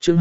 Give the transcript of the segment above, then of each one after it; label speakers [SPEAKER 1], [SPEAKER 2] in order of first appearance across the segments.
[SPEAKER 1] Chương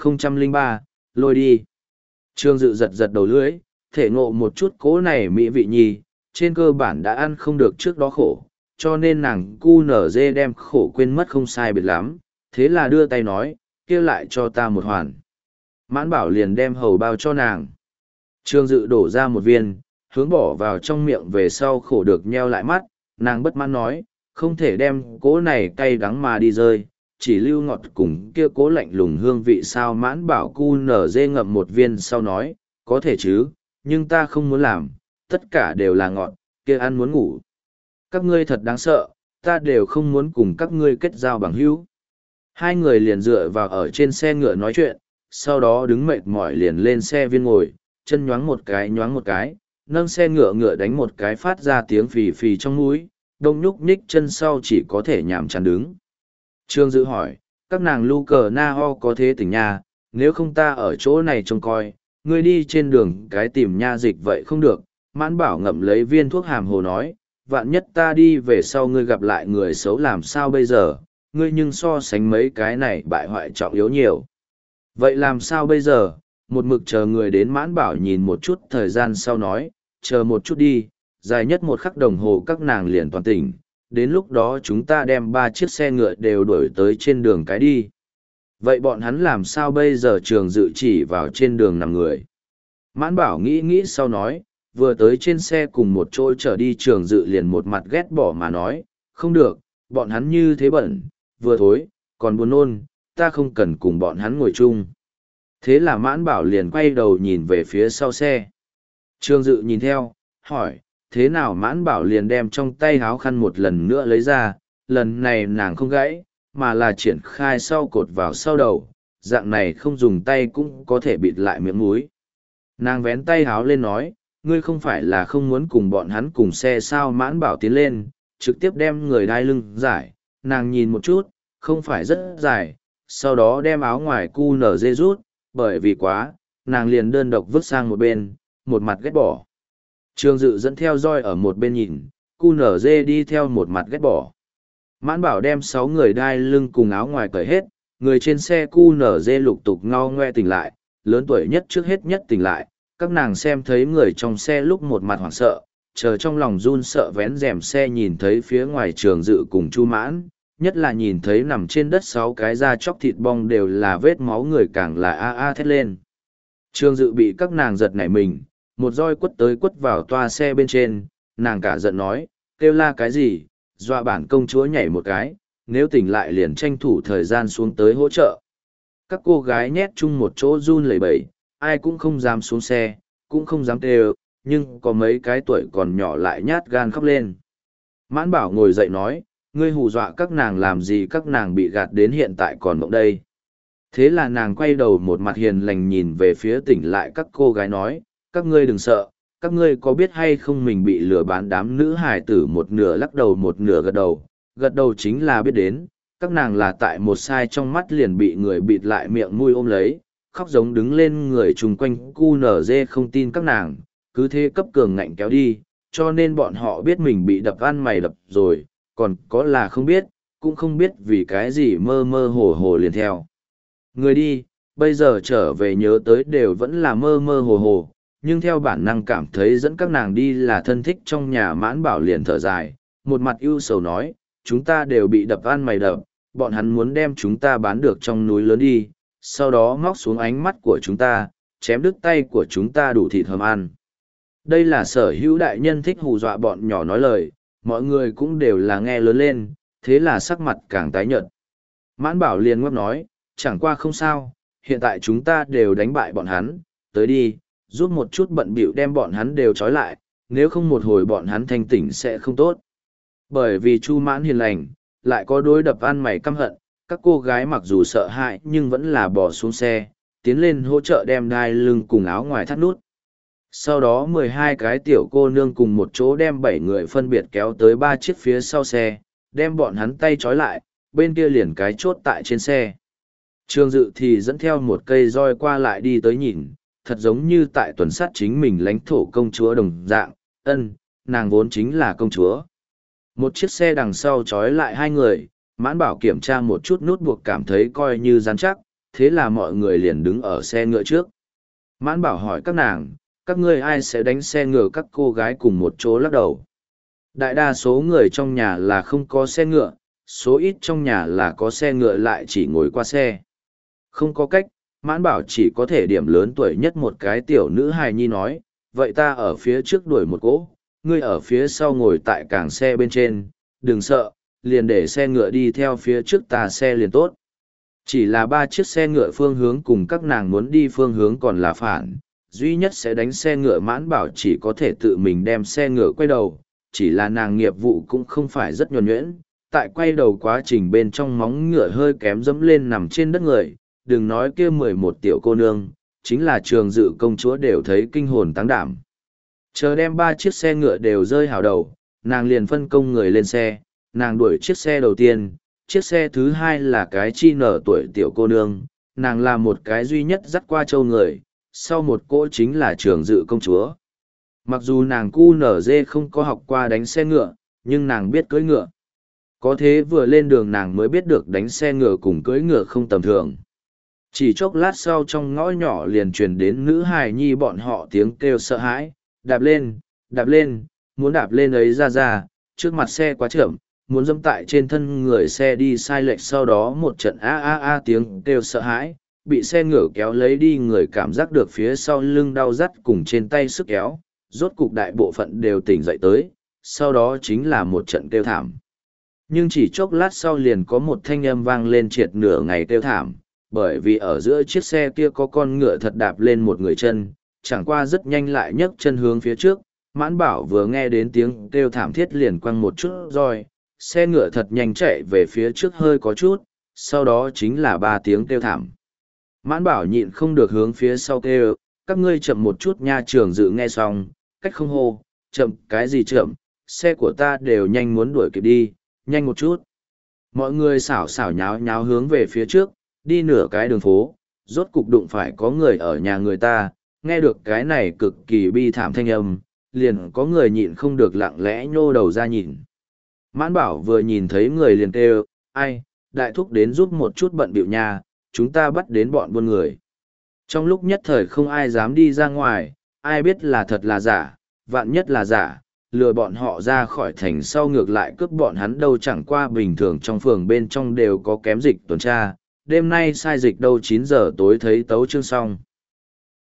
[SPEAKER 1] 2003, lôi đi. Trương Dự giật giật đầu lưỡi, thể ngộ một chút cố này mỹ vị nhi, trên cơ bản đã ăn không được trước đó khổ, cho nên nàng cu nở dê đem khổ quên mất không sai biệt lắm, thế là đưa tay nói, kêu lại cho ta một hoàn. Mãn Bảo liền đem hầu bao cho nàng. Trương Dự đổ ra một viên, hướng bỏ vào trong miệng về sau khổ được nheo lại mắt, nàng bất mãn nói, không thể đem cố này cay đắng mà đi rơi, chỉ lưu ngọt cùng kia cố lạnh lùng hương vị sao. Mãn Bảo cu nở dê ngậm một viên sau nói, có thể chứ, nhưng ta không muốn làm, tất cả đều là ngọt, kia ăn muốn ngủ. Các ngươi thật đáng sợ, ta đều không muốn cùng các ngươi kết giao bằng hữu. Hai người liền dựa vào ở trên xe ngựa nói chuyện, sau đó đứng mệt mỏi liền lên xe viên ngồi, chân nhoáng một cái, nâng xe ngựa ngựa đánh một cái phát ra tiếng phì phì trong mũi, đông nhúc nhích chân sau chỉ có thể nhàm chán đứng. Trương Dự hỏi, các nàng lu cờ na ho có thế tỉnh nha, nếu không ta ở chỗ này trông coi, ngươi đi trên đường cái tìm nha dịch vậy không được. Mãn Bảo ngậm lấy viên thuốc hàm hồ nói, vạn nhất ta đi về sau ngươi gặp lại người xấu làm sao bây giờ, ngươi nhưng so sánh mấy cái này bại hoại trọng yếu nhiều. Vậy làm sao bây giờ? Một mực chờ người đến. Mãn Bảo nhìn một chút thời gian sau nói, chờ một chút đi, dài nhất 1 khắc đồng hồ các nàng liền toàn tỉnh, đến lúc đó chúng ta đem 3 chiếc xe ngựa đều đuổi tới trên đường cái đi. Vậy bọn hắn làm sao bây giờ? Trường Dự chỉ vào trên đường nằm người. Mãn Bảo nghĩ nghĩ sau nói, vừa tới trên xe cùng một chỗ trở đi. Trường Dự liền một mặt ghét bỏ mà nói, không được, bọn hắn như thế bẩn, vừa thối, còn buồn nôn, ta không cần cùng bọn hắn ngồi chung. Thế là Mãn Bảo liền quay đầu nhìn về phía sau xe. Trường Dự nhìn theo, hỏi, thế nào? Mãn Bảo liền đem trong tay háo khăn một lần nữa lấy ra, lần này nàng không gãy, mà là triển khai sau cột vào sau đầu, dạng này không dùng tay cũng có thể bịt lại miệng mũi. Nàng vén tay háo lên nói, ngươi không phải là không muốn cùng bọn hắn cùng xe sao? Mãn Bảo tiến lên, trực tiếp đem người đai lưng giải, nàng nhìn một chút, không phải rất dài, sau đó đem áo ngoài cu nở dê rút, bởi vì quá, nàng liền đơn độc vứt sang một bên, một mặt ghét bỏ. Trương Dự dẫn theo roi ở một bên nhìn, cu nở dê đi theo một mặt ghét bỏ. Mãn Bảo đem 6 người đai lưng cùng áo ngoài cởi hết, người trên xe cu nở dê lục tục ngao ngoe tỉnh lại, lớn tuổi nhất trước hết nhất tỉnh lại, các nàng xem thấy người trong xe lúc một mặt hoảng sợ, chờ trong lòng run sợ vén rèm xe nhìn thấy phía ngoài Trường Dự cùng Chu Mãn, nhất là nhìn thấy nằm trên đất 6 cái da chóc thịt bong đều là vết máu người càng là a a thét lên. Trường Dự bị các nàng giật nảy mình, một roi quất tới quất vào toa xe bên trên, nàng cả giận nói, kêu la cái gì, dọa bản công chúa nhảy một cái, nếu tỉnh lại liền tranh thủ thời gian xuống tới hỗ trợ. Các cô gái nhét chung một chỗ run lẩy bẩy, ai cũng không dám xuống xe, cũng không dám kêu, nhưng có mấy cái tuổi còn nhỏ lại nhát gan khóc lên. Mãn Bảo ngồi dậy nói, ngươi hù dọa các nàng làm gì? Các nàng bị gạt đến hiện tại còn mộng đây. Thế là nàng quay đầu một mặt hiền lành nhìn về phía tỉnh lại các cô gái nói, các ngươi đừng sợ, các ngươi có biết hay không mình bị lừa bán? Đám nữ hài tử một nửa lắc đầu một nửa gật đầu chính là biết đến, các nàng là tại một sai trong mắt liền bị người bịt lại miệng mũi ôm lấy, khóc giống đứng lên. Người chung quanh cu nở dê không tin các nàng, cứ thế cấp cường ngạnh kéo đi, cho nên bọn họ biết mình bị đập ăn mày đập rồi, còn có là không biết, cũng không biết vì cái gì mơ mơ hồ hồ liền theo. Người đi, bây giờ trở về nhớ tới đều vẫn là mơ mơ hồ hồ, nhưng theo bản năng cảm thấy dẫn các nàng đi là thân thích trong nhà. Mãn Bảo liền thở dài, một mặt ưu sầu nói, chúng ta đều bị đập ăn mày đập, bọn hắn muốn đem chúng ta bán được trong núi lớn đi, sau đó móc xuống ánh mắt của chúng ta, chém đứt tay của chúng ta đủ thịt hầm ăn. Đây là Sở Hữu đại nhân thích hù dọa bọn nhỏ nói lời, mọi người cũng đều là nghe lớn lên, thế là sắc mặt càng tái nhợt. Mãn Bảo liền ngấp nói, chẳng qua không sao, hiện tại chúng ta đều đánh bại bọn hắn, tới đi, giúp một chút bận bịu đem bọn hắn đều trói lại, nếu không một hồi bọn hắn thanh tỉnh sẽ không tốt. Bởi vì Chu Mãn hiền lành, lại có đối đập ăn mày căm hận, các cô gái mặc dù sợ hãi nhưng vẫn là bỏ xuống xe, tiến lên hỗ trợ đem đai lưng cùng áo ngoài thắt nút. Sau đó 12 cái tiểu cô nương cùng một chỗ đem 7 người phân biệt kéo tới 3 chiếc phía sau xe, đem bọn hắn tay trói lại, bên kia liền cái chốt tại trên xe. Trương Dự thì dẫn theo một cây roi qua lại đi tới nhìn, thật giống như tại tuần sát chính mình lãnh thổ công chúa đồng dạng, nàng vốn chính là công chúa. Một chiếc xe đằng sau trói lại 2 người, Mãn Bảo kiểm tra một chút nút buộc cảm thấy coi như rắn chắc, thế là mọi người liền đứng ở xe ngựa trước. Mãn Bảo hỏi các nàng, các ngươi ai sẽ đánh xe ngựa, các cô gái cùng một chỗ lắc đầu. Đại đa số người trong nhà là không có xe ngựa, số ít trong nhà là có xe ngựa lại chỉ ngồi qua xe. Không có cách, Mãn Bảo chỉ có thể điểm lớn tuổi nhất một cái tiểu nữ hài nhi nói, vậy ta ở phía trước đuổi một cỗ, ngươi ở phía sau ngồi tại càng xe bên trên, đừng sợ, liền để xe ngựa đi theo phía trước ta xe liền tốt. Chỉ là 3 chiếc xe ngựa phương hướng cùng các nàng muốn đi phương hướng còn là phản, duy nhất sẽ đánh xe ngựa Mãn Bảo chỉ có thể tự mình đem xe ngựa quay đầu, chỉ là nàng nghiệp vụ cũng không phải rất nhuần nhuyễn, tại quay đầu quá trình bên trong móng ngựa hơi kém dẫm lên nằm trên đất người, đừng nói kia 11 tiểu cô nương, chính là Trường Dự công chúa đều thấy kinh hồn táng đảm. Chờ đem 3 chiếc xe ngựa đều rơi hào đầu, nàng liền phân công người lên xe, nàng đuổi chiếc xe đầu tiên, chiếc xe thứ hai là cái chi nở tuổi tiểu cô nương, nàng là một cái duy nhất dắt qua châu người, sau một cỗ chính là Trường Dự công chúa. Mặc dù nàng cu nở dê không có học qua đánh xe ngựa, nhưng nàng biết cưỡi ngựa. Có thế vừa lên đường nàng mới biết được đánh xe ngựa cùng cưỡi ngựa không tầm thường. Chỉ chốc lát sau trong ngõ nhỏ liền truyền đến nữ hài nhi bọn họ tiếng kêu sợ hãi, đạp lên, muốn đạp lên ấy ra, trước mặt xe quá chậm, muốn dẫm tại trên thân người xe đi sai lệch, sau đó một trận a tiếng kêu sợ hãi, bị xe ngựa kéo lấy đi, người cảm giác được phía sau lưng đau rắt cùng trên tay sức kéo, rốt cục đại bộ phận đều tỉnh dậy tới, sau đó chính là một trận kêu thảm. Nhưng chỉ chốc lát sau liền có một thanh âm vang lên triệt nửa ngày kêu thảm, bởi vì ở giữa chiếc xe kia có con ngựa thật đạp lên một người chân, chẳng qua rất nhanh lại nhấc chân hướng phía trước. Mãn Bảo vừa nghe đến tiếng kêu thảm thiết liền quăng một chút roi, xe ngựa thật nhanh chạy về phía trước hơi có chút, sau đó chính là 3 tiếng kêu thảm. Mãn Bảo nhịn không được hướng phía sau kêu, các ngươi chậm một chút nha. Trường Dự nghe xong, cách không hô, chậm cái gì chậm, xe của ta đều nhanh muốn đuổi kịp đi, nhanh một chút. Mọi người xảo xảo nháo nháo hướng về phía trước, đi nửa cái đường phố, rốt cục đụng phải có người ở nhà người ta, nghe được cái này cực kỳ bi thảm thanh âm, liền có người nhịn không được lặng lẽ nhô đầu ra nhìn. Mãn Bảo vừa nhìn thấy người liền kêu, ai, đại thúc đến giúp một chút bận bịu nha, chúng ta bắt đến bọn buôn người. Trong lúc nhất thời không ai dám đi ra ngoài, ai biết là thật là giả, vạn nhất là giả, lừa bọn họ ra khỏi thành sau ngược lại cướp bọn hắn đâu. Chẳng qua bình thường trong phường bên trong đều có kém dịch tuần tra, đêm nay sai dịch đâu 9 giờ tối thấy tấu chương xong.